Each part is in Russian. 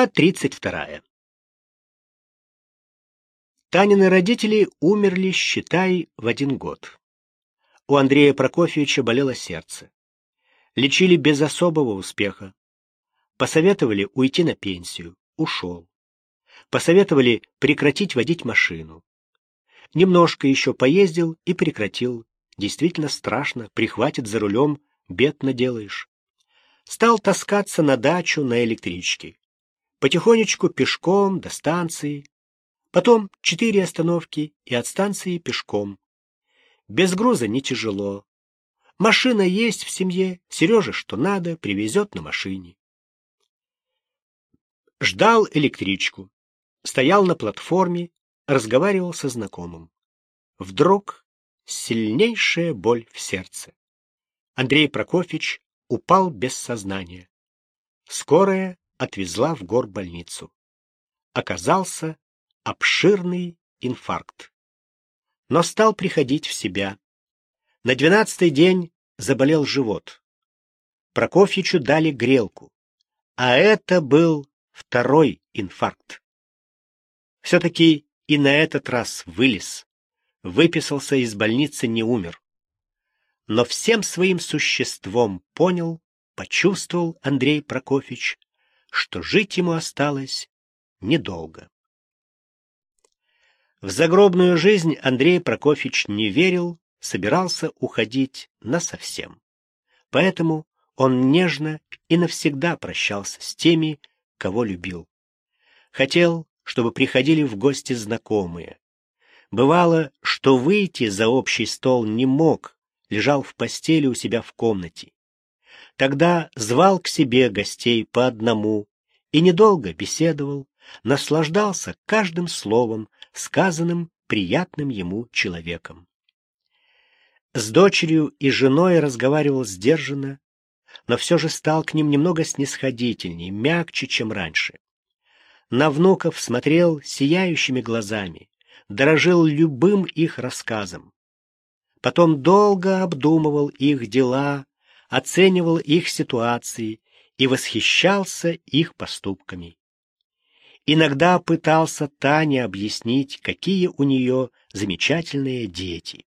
Глава 32. Танины родители умерли, считай, в 1 год. У Андрея Прокофьевича болело сердце. Лечили без особого успеха. Посоветовали уйти на пенсию. Ушел. Посоветовали прекратить водить машину. Немножко еще поездил и прекратил. Действительно страшно, прихватит за рулем, бед наделаешь. Стал таскаться на дачу на электричке. Потихонечку пешком до станции. Потом 4 остановки и от станции пешком. Без груза не тяжело. Машина есть в семье, Сереже что надо, привезет на машине. Ждал электричку. Стоял на платформе, разговаривал со знакомым. Вдруг сильнейшая боль в сердце. Андрей Прокофьевич упал без сознания. Скорая отвезла в горбольницу. Оказался обширный инфаркт. Но стал приходить в себя. На 12-й день заболел живот. Прокофьевичу дали грелку. А это был 2-й инфаркт. Все-таки и на этот раз вылез. Выписался из больницы, не умер. Но всем своим существом понял, почувствовал Андрей Прокофьевич, что жить ему осталось недолго. В загробную жизнь Андрей Прокофьевич не верил, собирался уходить насовсем. Поэтому он нежно и навсегда прощался с теми, кого любил. Хотел, чтобы приходили в гости знакомые. Бывало, что выйти за общий стол не мог, лежал в постели у себя в комнате. Тогда звал к себе гостей по одному и недолго беседовал, наслаждался каждым словом, сказанным приятным ему человеком. С дочерью и женой разговаривал сдержанно, но все же стал к ним немного снисходительней, мягче, чем раньше. На внуков смотрел сияющими глазами, дорожил любым их рассказом. Потом долго обдумывал их дела, оценивал их ситуации и восхищался их поступками. Иногда пытался Тане объяснить, какие у нее замечательные дети.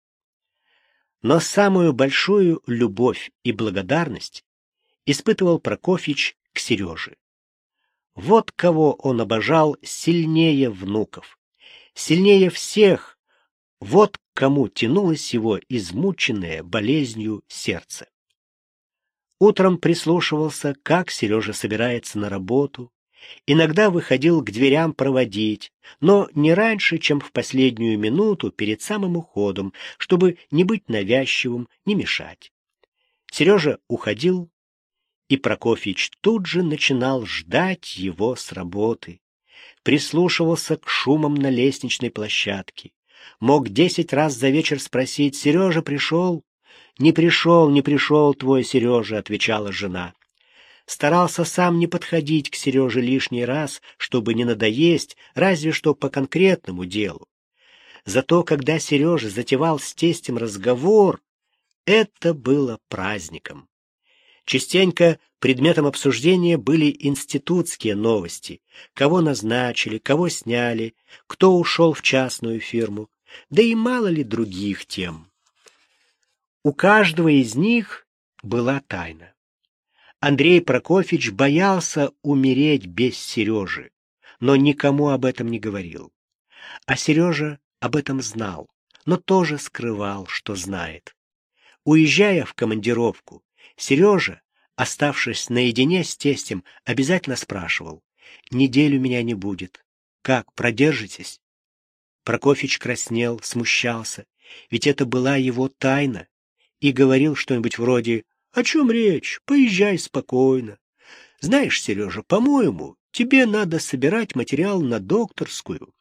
Но самую большую любовь и благодарность испытывал Прокофьевич к Сереже. Вот кого он обожал сильнее внуков, сильнее всех, вот к кому тянулось его измученное болезнью сердце. Утром прислушивался, как Сережа собирается на работу, иногда выходил к дверям проводить, но не раньше, чем в последнюю минуту перед самым уходом, чтобы не быть навязчивым, не мешать. Сережа уходил, и Прокофьевич тут же начинал ждать его с работы. Прислушивался к шумам на лестничной площадке. Мог 10 раз за вечер спросить: «Сережа пришел?» «Не пришел, не пришел твой Сережа», — отвечала жена. Старался сам не подходить к Сереже лишний раз, чтобы не надоесть, разве что по конкретному делу. Зато когда Сережа затевал с тестем разговор, это было праздником. Частенько предметом обсуждения были институтские новости, кого назначили, кого сняли, кто ушел в частную фирму, да и мало ли других тем. У каждого из них была тайна. Андрей Прокофьевич боялся умереть без Сережи, но никому об этом не говорил. А Сережа об этом знал, но тоже скрывал, что знает. Уезжая в командировку, Сережа, оставшись наедине с тестем, обязательно спрашивал: «Неделю меня не будет. Как, продержитесь?» Прокофьевич краснел, смущался, ведь это была его тайна, и говорил что-нибудь вроде: «О чем речь? Поезжай спокойно. Знаешь, Сережа, по-моему, тебе надо собирать материал на докторскую».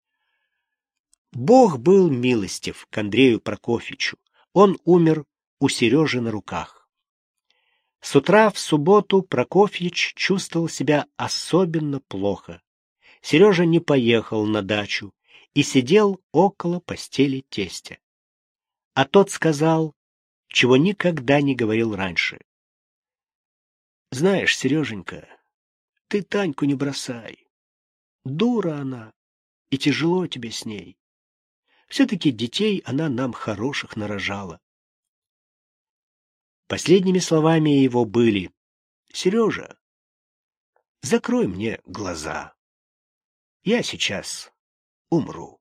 Бог был милостив к Андрею Прокофьевичу. Он умер у Сережи на руках. С утра в субботу Прокофьевич чувствовал себя особенно плохо. Сережа не поехал на дачу и сидел около постели тестя. А тот сказал, чего никогда не говорил раньше: «Знаешь, Сереженька, ты Таньку не бросай. Дура она, и тяжело тебе с ней. Все-таки детей она нам хороших нарожала. Последними словами его были: Сережа, закрой мне глаза. Я сейчас умру.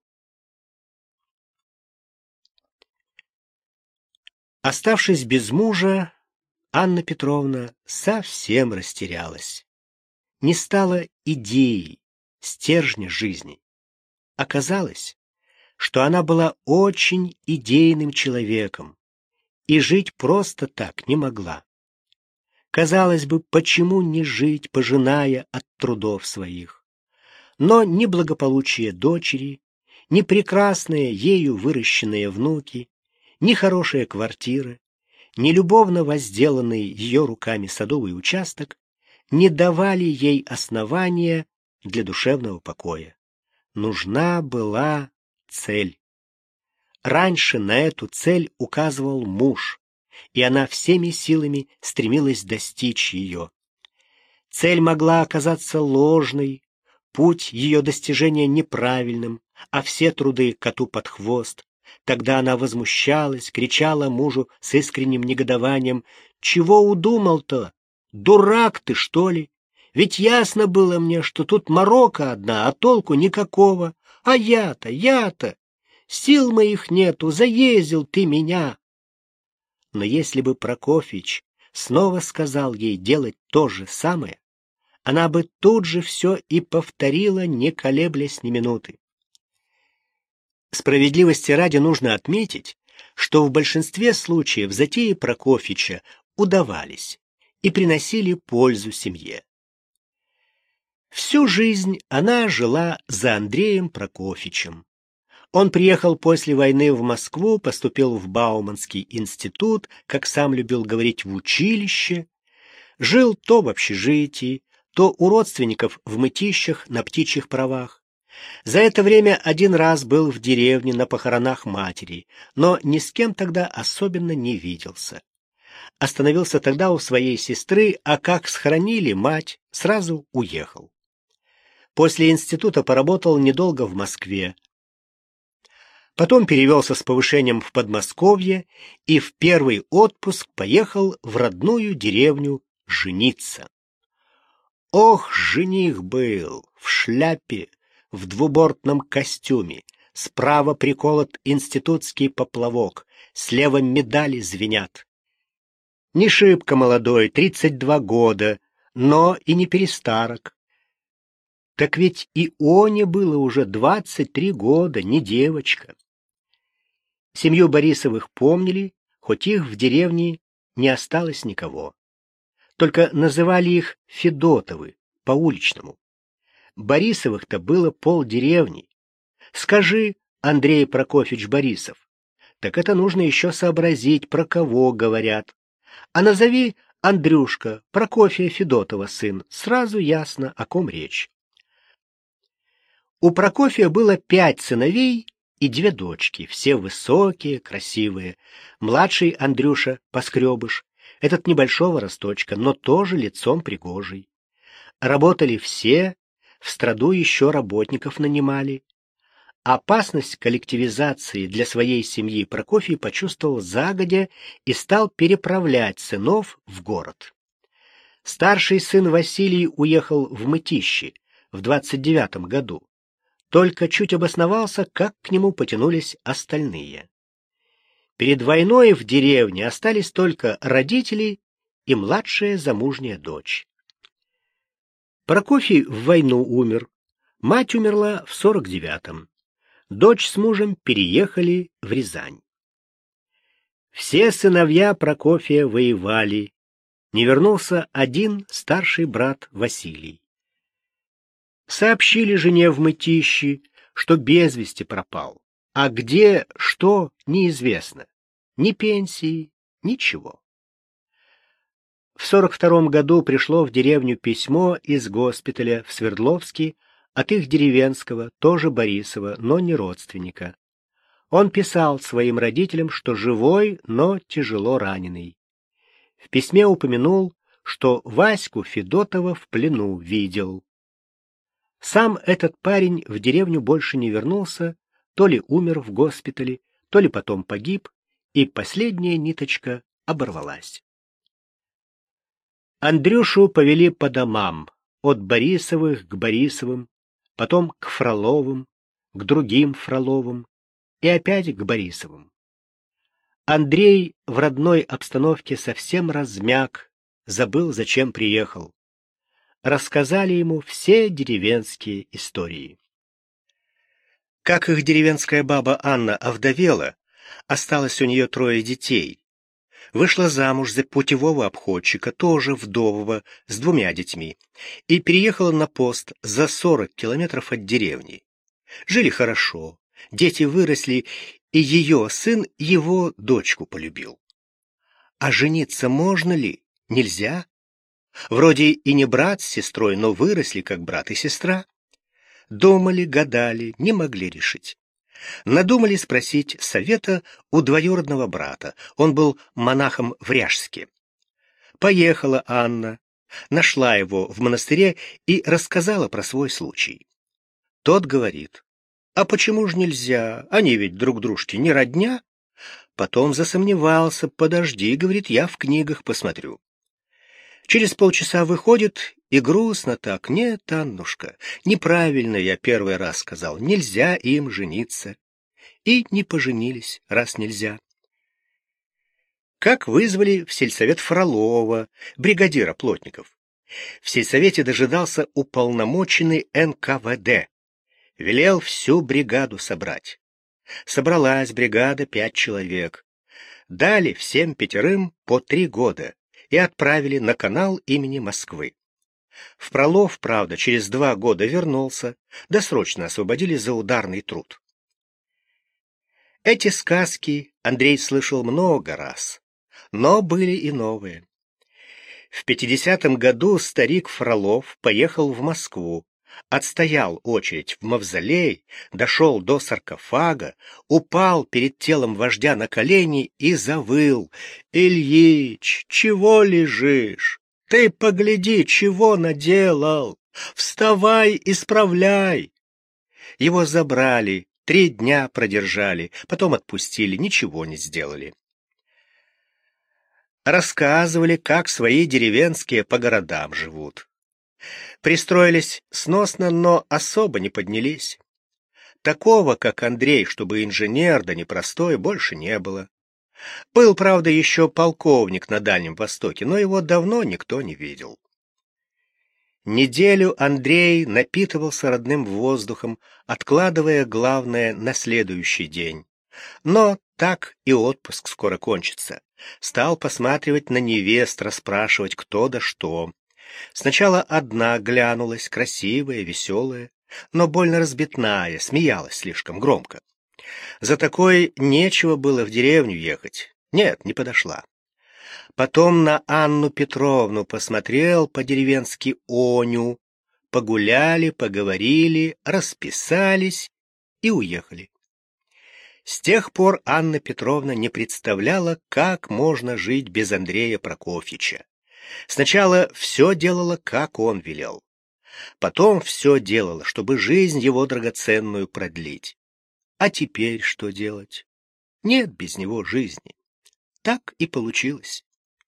Оставшись без мужа, Анна Петровна совсем растерялась. Не стало идеи, стержня жизни. Оказалось, что она была очень идейным человеком и жить просто так не могла. Казалось бы, почему не жить, пожиная от трудов своих? Но ни благополучие дочери, ни прекрасные ею выращенные внуки, ни хорошая квартира, ни любовно возделанный ее руками садовый участок не давали ей основания для душевного покоя. Нужна была цель. Раньше на эту цель указывал муж, и она всеми силами стремилась достичь ее. Цель могла оказаться ложной, путь ее достижения неправильным, а все труды коту под хвост. Тогда она возмущалась, кричала мужу с искренним негодованием: «Чего удумал-то? Дурак ты, что ли? Ведь ясно было мне, что тут морока одна, а толку никакого. А я-то, сил моих нету, заездил ты меня». Но если бы Прокофьич снова сказал ей делать то же самое, она бы тут же все и повторила, не колеблясь ни минуты. Справедливости ради нужно отметить, что в большинстве случаев затеи Прокофьича удавались и приносили пользу семье. Всю жизнь она жила за Андреем Прокофьичем. Он приехал после войны в Москву, поступил в Бауманский институт, как сам любил говорить, в училище, жил то в общежитии, то у родственников в Мытищах на птичьих правах. За это время один раз был в деревне на похоронах матери, но ни с кем тогда особенно не виделся. Остановился тогда у своей сестры, а как схоронили мать, сразу уехал. После института поработал недолго в Москве. Потом перевелся с повышением в Подмосковье и в первый отпуск поехал в родную деревню жениться. Ох, жених был в шляпе, в двубортном костюме, справа приколот институтский поплавок, слева медали звенят. Не шибко молодой, 32 года, но и не перестарок. Так ведь и Оне было уже 23 года, не девочка. Семью Борисовых помнили, хоть их в деревне не осталось никого. Только называли их Федотовы, по-уличному. Борисовых-то было полдеревни. Скажи, Андрей Прокофьевич Борисов, так это нужно еще сообразить, про кого говорят. А назови Андрюшка, Прокофия Федотова сын, сразу ясно, о ком речь. У Прокофия было 5 сыновей и 2 дочки, все высокие, красивые. Младший Андрюша Поскребыш, этот небольшого росточка, но тоже лицом пригожий. Работали все, в страду еще работников нанимали. Опасность коллективизации для своей семьи Прокофий почувствовал загодя и стал переправлять сынов в город. Старший сын Василий уехал в Мытищи в 29 году. Только чуть обосновался, как к нему потянулись остальные. Перед войной в деревне остались только родители и младшая замужняя дочь. Прокофий в войну умер, мать умерла в 49-м. Дочь с мужем переехали в Рязань. Все сыновья Прокофия воевали. Не вернулся один старший брат Василий. Сообщили жене в Мытищи, что без вести пропал. А где, что, неизвестно. Ни пенсии, ничего. В 42 году пришло в деревню письмо из госпиталя в Свердловске от их деревенского, тоже Борисова, но не родственника. Он писал своим родителям, что живой, но тяжело раненый. В письме упомянул, что Ваську Федотова в плену видел. Сам этот парень в деревню больше не вернулся, то ли умер в госпитале, то ли потом погиб, и последняя ниточка оборвалась. Андрюшу повели по домам, от Борисовых к Борисовым, потом к Фроловым, к другим Фроловым и опять к Борисовым. Андрей в родной обстановке совсем размяк, забыл, зачем приехал. Рассказали ему все деревенские истории. Как их деревенская баба Анна овдовела, осталось у нее 3 детей. Вышла замуж за путевого обходчика, тоже вдового, с 2 детьми, и переехала на пост за 40 километров от деревни. Жили хорошо, дети выросли, и ее сын его дочку полюбил. А жениться можно ли? Нельзя. Вроде и не брат с сестрой, но выросли как брат и сестра. Думали, гадали, не могли решить. Надумали спросить совета у двоюродного брата. Он был монахом в Ряжске. Поехала Анна, нашла его в монастыре и рассказала про свой случай. Тот говорит: «А почему ж нельзя? Они ведь друг дружке не родня». Потом засомневался: «Подожди, — говорит, — я в книгах посмотрю». Через полчаса выходит, и грустно так: «Нет, Аннушка, неправильно я первый раз сказал, нельзя им жениться». И не поженились, раз нельзя. Как вызвали в сельсовет Фролова, бригадира плотников. В сельсовете дожидался уполномоченный НКВД. Велел всю бригаду собрать. Собралась бригада 5 человек. Дали всем 5 по 3 года и отправили на канал имени Москвы. Фролов, правда, через 2 года вернулся, досрочно освободили за ударный труд. Эти сказки Андрей слышал много раз, но были и новые. В 50-м году старик Фролов поехал в Москву, отстоял очередь в мавзолей, дошел до саркофага, упал перед телом вождя на колени и завыл: «Ильич, чего лежишь? Ты погляди, чего наделал! Вставай, исправляй!» Его забрали, 3 дня продержали, потом отпустили, ничего не сделали. Рассказывали, как свои деревенские по городам живут. Пристроились сносно, но особо не поднялись. Такого, как Андрей, чтобы инженер, да непростой, больше не было. Был, правда, еще полковник на Дальнем Востоке, но его давно никто не видел. Неделю Андрей напитывался родным воздухом, откладывая главное на следующий день. Но так и отпуск скоро кончится. Стал посматривать на невест, расспрашивать кто да что. Сначала одна глянулась, красивая, веселая, но больно разбитная, смеялась слишком громко. За такой нечего было в деревню ехать. Нет, не подошла. Потом на Анну Петровну посмотрел по-деревенски Оню. Погуляли, поговорили, расписались и уехали. С тех пор Анна Петровна не представляла, как можно жить без Андрея Прокофьевича. Сначала все делала, как он велел. Потом все делала, чтобы жизнь его драгоценную продлить. А теперь что делать? Нет без него жизни. Так и получилось.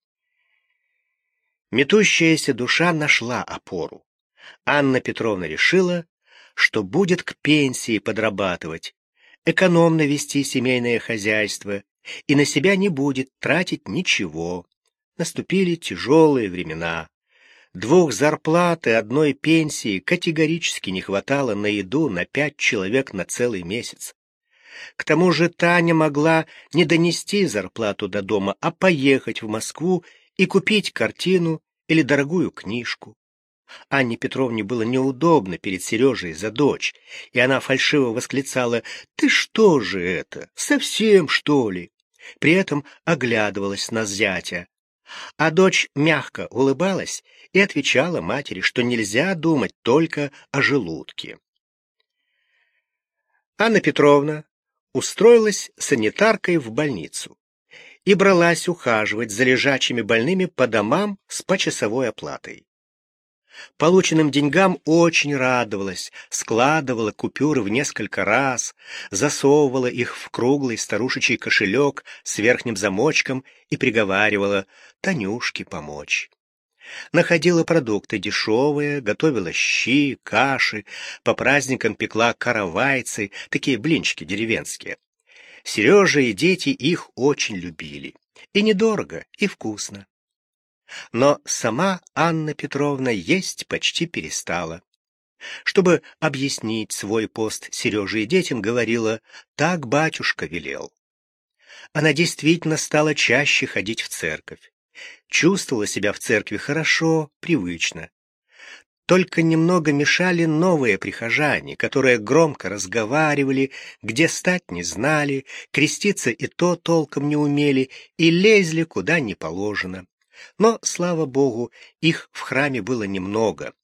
Метущаяся душа нашла опору. Анна Петровна решила, что будет к пенсии подрабатывать, экономно вести семейное хозяйство и на себя не будет тратить ничего. Наступили тяжелые времена. 2 зарплат и 1 пенсии категорически не хватало на еду на 5 человек на целый месяц. К тому же Таня могла не донести зарплату до дома, а поехать в Москву и купить картину или дорогую книжку. Анне Петровне было неудобно перед Сережей за дочь, и она фальшиво восклицала: «Ты что же это? Совсем, что ли?» При этом оглядывалась на зятя. А дочь мягко улыбалась и отвечала матери, что нельзя думать только о желудке. Анна Петровна устроилась санитаркой в больницу. и бралась ухаживать за лежачими больными по домам с почасовой оплатой. Полученным деньгам очень радовалась, складывала купюры в несколько раз, засовывала их в круглый старушечий кошелек с верхним замочком и приговаривала «Танюшке помочь». Находила продукты дешевые, готовила щи, каши, по праздникам пекла каравайцы, такие блинчики деревенские. Сережа и дети их очень любили. И недорого, и вкусно. Но сама Анна Петровна есть почти перестала. Чтобы объяснить свой пост Сереже и детям, говорила: «Так батюшка велел». Она действительно стала чаще ходить в церковь. Чувствовала себя в церкви хорошо, привычно. Только немного мешали новые прихожане, которые громко разговаривали, где стать не знали, креститься и то толком не умели и лезли куда не положено. Но, слава Богу, их в храме было немного.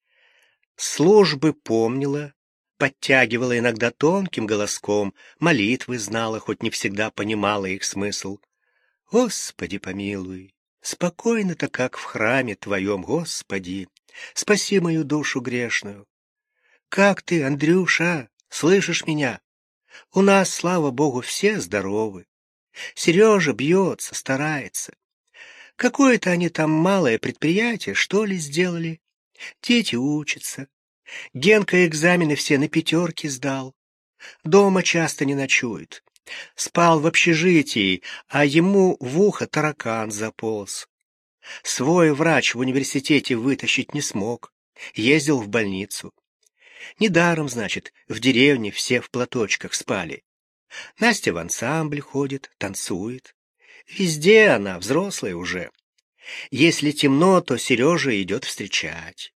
Службы помнила, подтягивала иногда тонким голоском, молитвы знала, хоть не всегда понимала их смысл. «Господи помилуй, спокойно-то как в храме Твоем, Господи, спаси мою душу грешную. Как ты, Андрюша, слышишь меня? У нас, слава Богу, все здоровы. Сережа бьется, старается. Какое-то они там малое предприятие, что ли, сделали? Дети учатся. Генка экзамены все на 5 сдал. Дома часто не ночует. Спал в общежитии, а ему в ухо таракан заполз. Свой врач в университете вытащить не смог. Ездил в больницу. Недаром, значит, в деревне все в платочках спали. Настя в ансамбль ходит, танцует. Везде она, взрослая уже. Если темно, то Сережа идет встречать.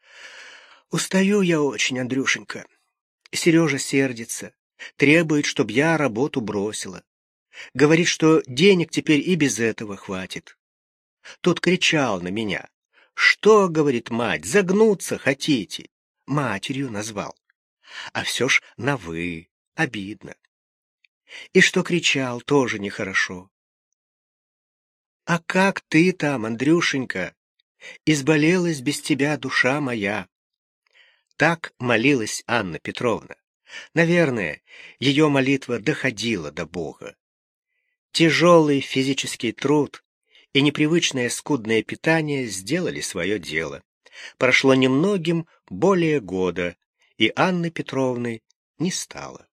Устаю я очень, Андрюшенька. Сережа сердится, требует, чтоб я работу бросила. Говорит, что денег теперь и без этого хватит. Тут кричал на меня. Что, говорит мать, загнуться хотите? Матерью назвал. А все ж на «вы», обидно. И что кричал, тоже нехорошо. А как ты там, Андрюшенька? Изболелась без тебя душа моя. Так молилась Анна Петровна. Наверное, ее молитва доходила до Бога. Тяжелый физический труд и непривычное скудное питание сделали свое дело. Прошло немногим более года, и Анны Петровны не стало.